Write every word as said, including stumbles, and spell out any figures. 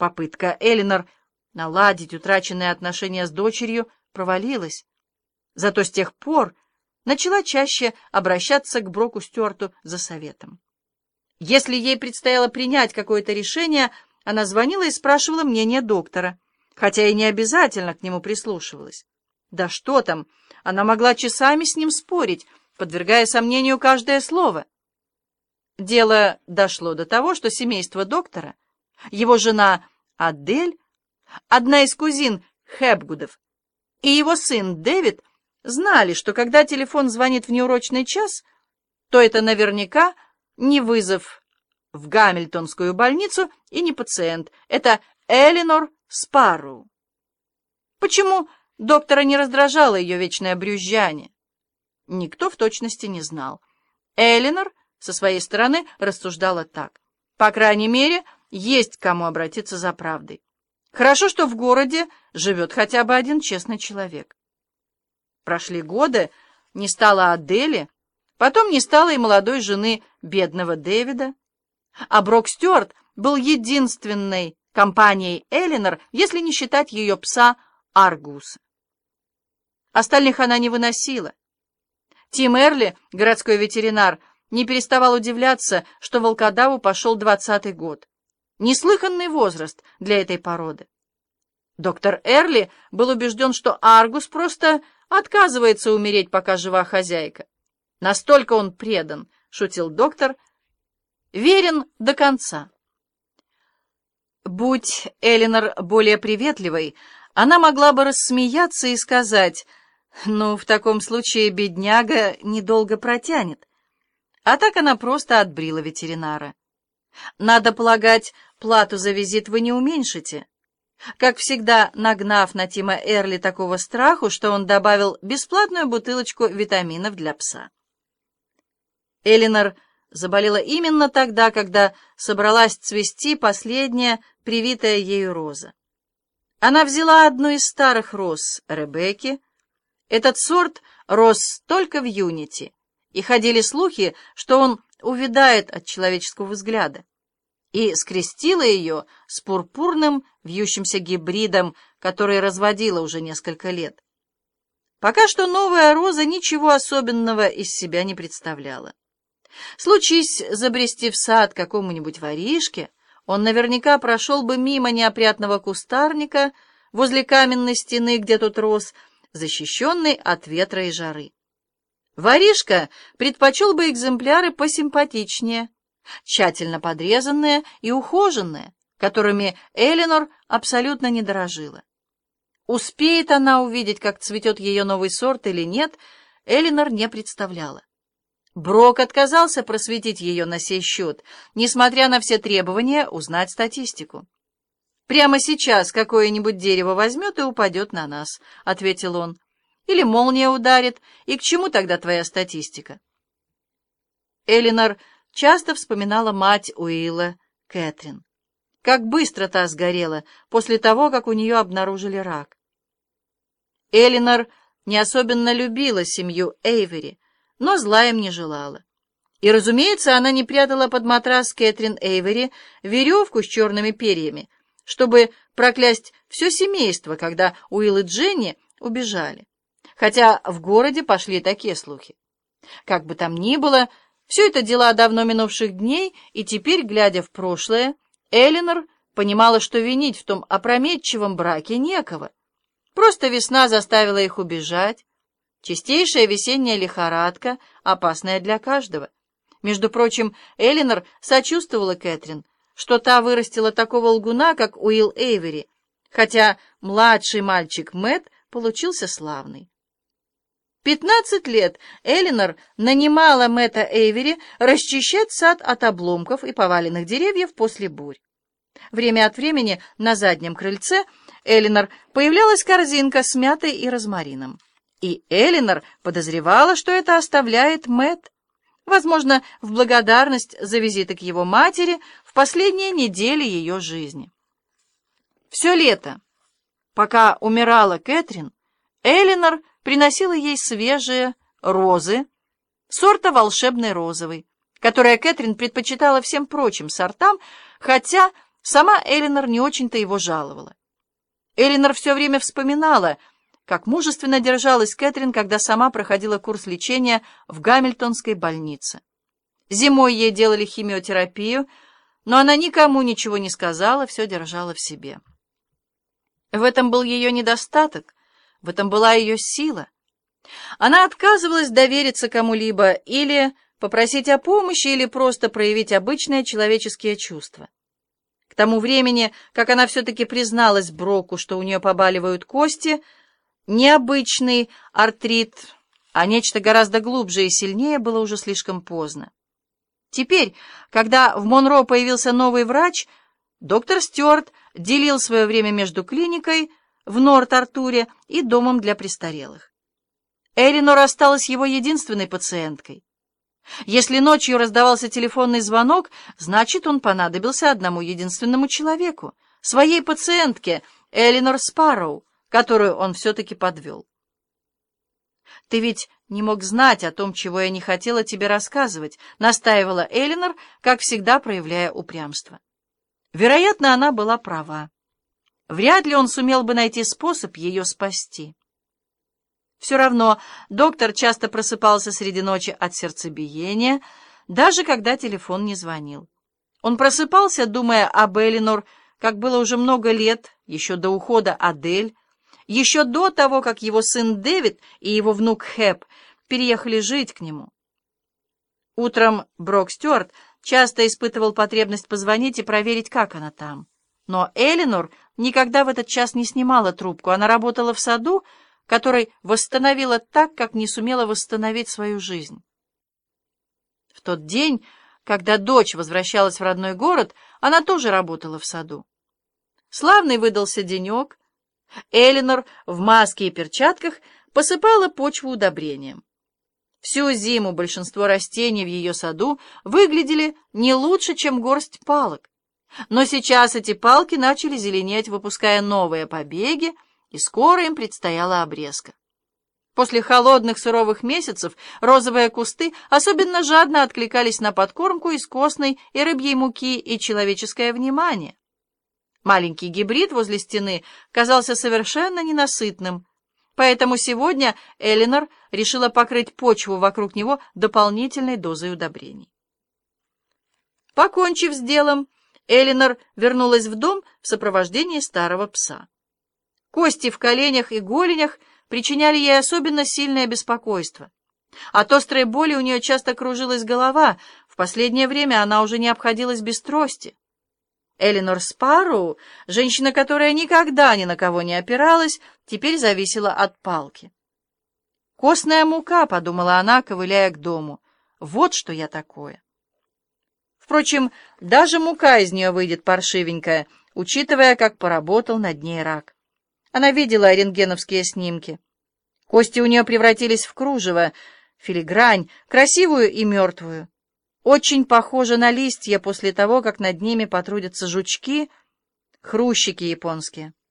Попытка Элинор наладить утраченные отношения с дочерью провалилась. Зато с тех пор начала чаще обращаться к Броку Стюарту за советом. Если ей предстояло принять какое-то решение, она звонила и спрашивала мнение доктора, хотя и не обязательно к нему прислушивалась. Да что там, она могла часами с ним спорить, подвергая сомнению каждое слово. Дело дошло до того, что семейство доктора, его жена Адель, одна из кузин Хэпгудов, и его сын Дэвид знали, что когда телефон звонит в неурочный час, то это наверняка не вызов в Гамильтонскую больницу и не пациент, это Элинор Спарроу. Почему доктора не раздражало ее вечное брюзжание? Никто в точности не знал. Элинор со своей стороны рассуждала так. По крайней мере, есть к кому обратиться за правдой. Хорошо, что в городе живет хотя бы один честный человек. Прошли годы, не стало Адели, потом не стало и молодой жены бедного Дэвида. А Брок Стюарт был единственной компанией Элинор, если не считать ее пса Аргуса. Остальных она не выносила. Тим Эрли, городской ветеринар, не переставал удивляться, что волкодаву пошел двадцатый год. Неслыханный возраст для этой породы. Доктор Эрли был убежден, что Аргус просто отказывается умереть, пока жива хозяйка. Настолько он предан, шутил доктор, верен до конца. Будь Элинор более приветливой, она могла бы рассмеяться и сказать: «Ну, в таком случае бедняга недолго протянет». А так она просто отбрила ветеринара. «Надо полагать, плату за визит вы не уменьшите», как всегда нагнав на Тима Эрли такого страху, что он добавил бесплатную бутылочку витаминов для пса. Элинор заболела именно тогда, когда собралась цвести последняя привитая ею роза. Она взяла одну из старых роз Ребекки. Этот сорт рос только в Юнити, и ходили слухи, что он увядает от человеческого взгляда, и скрестила ее с пурпурным вьющимся гибридом, который разводила уже несколько лет. Пока что новая роза ничего особенного из себя не представляла. Случись забрести в сад какому-нибудь воришке, он наверняка прошел бы мимо неопрятного кустарника возле каменной стены, где тот рос, защищенный от ветра и жары. Воришка предпочел бы экземпляры посимпатичнее, тщательно подрезанные и ухоженные, которыми Элинор абсолютно не дорожила. Успеет она увидеть, как цветет ее новый сорт или нет, Элинор не представляла. Брок отказался просветить ее на сей счет, несмотря на все требования узнать статистику. «Прямо сейчас какое-нибудь дерево возьмет и упадет на нас», — ответил он. «Или молния ударит, и к чему тогда твоя статистика?» Элинор часто вспоминала мать Уилла, Кэтрин. Как быстро та сгорела после того, как у нее обнаружили рак. Элинор не особенно любила семью Эйвери, но зла им не желала. И, разумеется, она не прятала под матрас Кэтрин Эйвери веревку с черными перьями, чтобы проклясть все семейство, когда Уилл и Дженни убежали. Хотя в городе пошли такие слухи. Как бы там ни было, все это дела давно минувших дней, и теперь, глядя в прошлое, Элинор понимала, что винить в том опрометчивом браке некого. Просто весна заставила их убежать. Чистейшая весенняя лихорадка, опасная для каждого. Между прочим, Элинор сочувствовала Кэтрин, что та вырастила такого лгуна, как Уилл Эйвери, хотя младший мальчик Мэтт получился славный. Пятнадцать лет Элинор нанимала Мэтта Эйвери расчищать сад от обломков и поваленных деревьев после бурь. Время от времени на заднем крыльце Элинор появлялась корзинка с мятой и розмарином. И Элинор подозревала, что это оставляет Мэтт, возможно, в благодарность за визиты к его матери в последние недели ее жизни. Все лето, пока умирала Кэтрин, Элинор приносила ей свежие розы сорта волшебный розовый, которые Кэтрин предпочитала всем прочим сортам, хотя Сама Элинор не очень-то его жаловала. Элинор все время вспоминала, как мужественно держалась Кэтрин, когда сама проходила курс лечения в Гамильтонской больнице. Зимой ей делали химиотерапию, но она никому ничего не сказала, все держала в себе. В этом был ее недостаток, в этом была ее сила. Она отказывалась довериться кому-либо или попросить о помощи, или просто проявить обычные человеческие чувства. К тому времени, как она все-таки призналась Броку, что у нее побаливают кости, не обычный артрит, а нечто гораздо глубже и сильнее, было уже слишком поздно. Теперь, когда в Монро появился новый врач, доктор Стюарт делил свое время между клиникой в Норт-Артуре и домом для престарелых. Элинор осталась его единственной пациенткой. Если ночью раздавался телефонный звонок, значит, он понадобился одному единственному человеку, своей пациентке Элинор Спарроу, которую он все-таки подвел. «Ты ведь не мог знать о том, чего я не хотела тебе рассказывать», — настаивала Элинор, как всегда проявляя упрямство. Вероятно, она была права. Вряд ли он сумел бы найти способ ее спасти. Все равно доктор часто просыпался среди ночи от сердцебиения, даже когда телефон не звонил. Он просыпался, думая об Элинор, как было уже много лет, еще до ухода Адель, еще до того, как его сын Дэвид и его внук Хэп переехали жить к нему. Утром Брок Стюарт часто испытывал потребность позвонить и проверить, как она там. Но Элинор никогда в этот час не снимала трубку. Она работала в саду, который восстановила так, как не сумела восстановить свою жизнь. В тот день, когда дочь возвращалась в родной город, она тоже работала в саду. Славный выдался денек. Элинор в маске и перчатках посыпала почву удобрением. Всю зиму большинство растений в ее саду выглядели не лучше, чем горсть палок. Но сейчас эти палки начали зеленеть, выпуская новые побеги, и скоро им предстояла обрезка. После холодных суровых месяцев розовые кусты особенно жадно откликались на подкормку из костной и рыбьей муки и человеческое внимание. Маленький гибрид возле стены казался совершенно ненасытным, поэтому сегодня Элинор решила покрыть почву вокруг него дополнительной дозой удобрений. Покончив с делом, Элинор вернулась в дом в сопровождении старого пса. Кости в коленях и голенях причиняли ей особенно сильное беспокойство. От острой боли у нее часто кружилась голова, в последнее время она уже не обходилась без трости. Элинор Спарроу, женщина, которая никогда ни на кого не опиралась, теперь зависела от палки. «Костная мука», — подумала она, ковыляя к дому, — «вот что я такое». Впрочем, даже мука из нее выйдет паршивенькая, учитывая, как поработал над ней рак. Она видела рентгеновские снимки. Кости у нее превратились в кружево, филигрань, красивую и мертвую. Очень похоже на листья после того, как над ними потрудятся жучки, хрущики японские.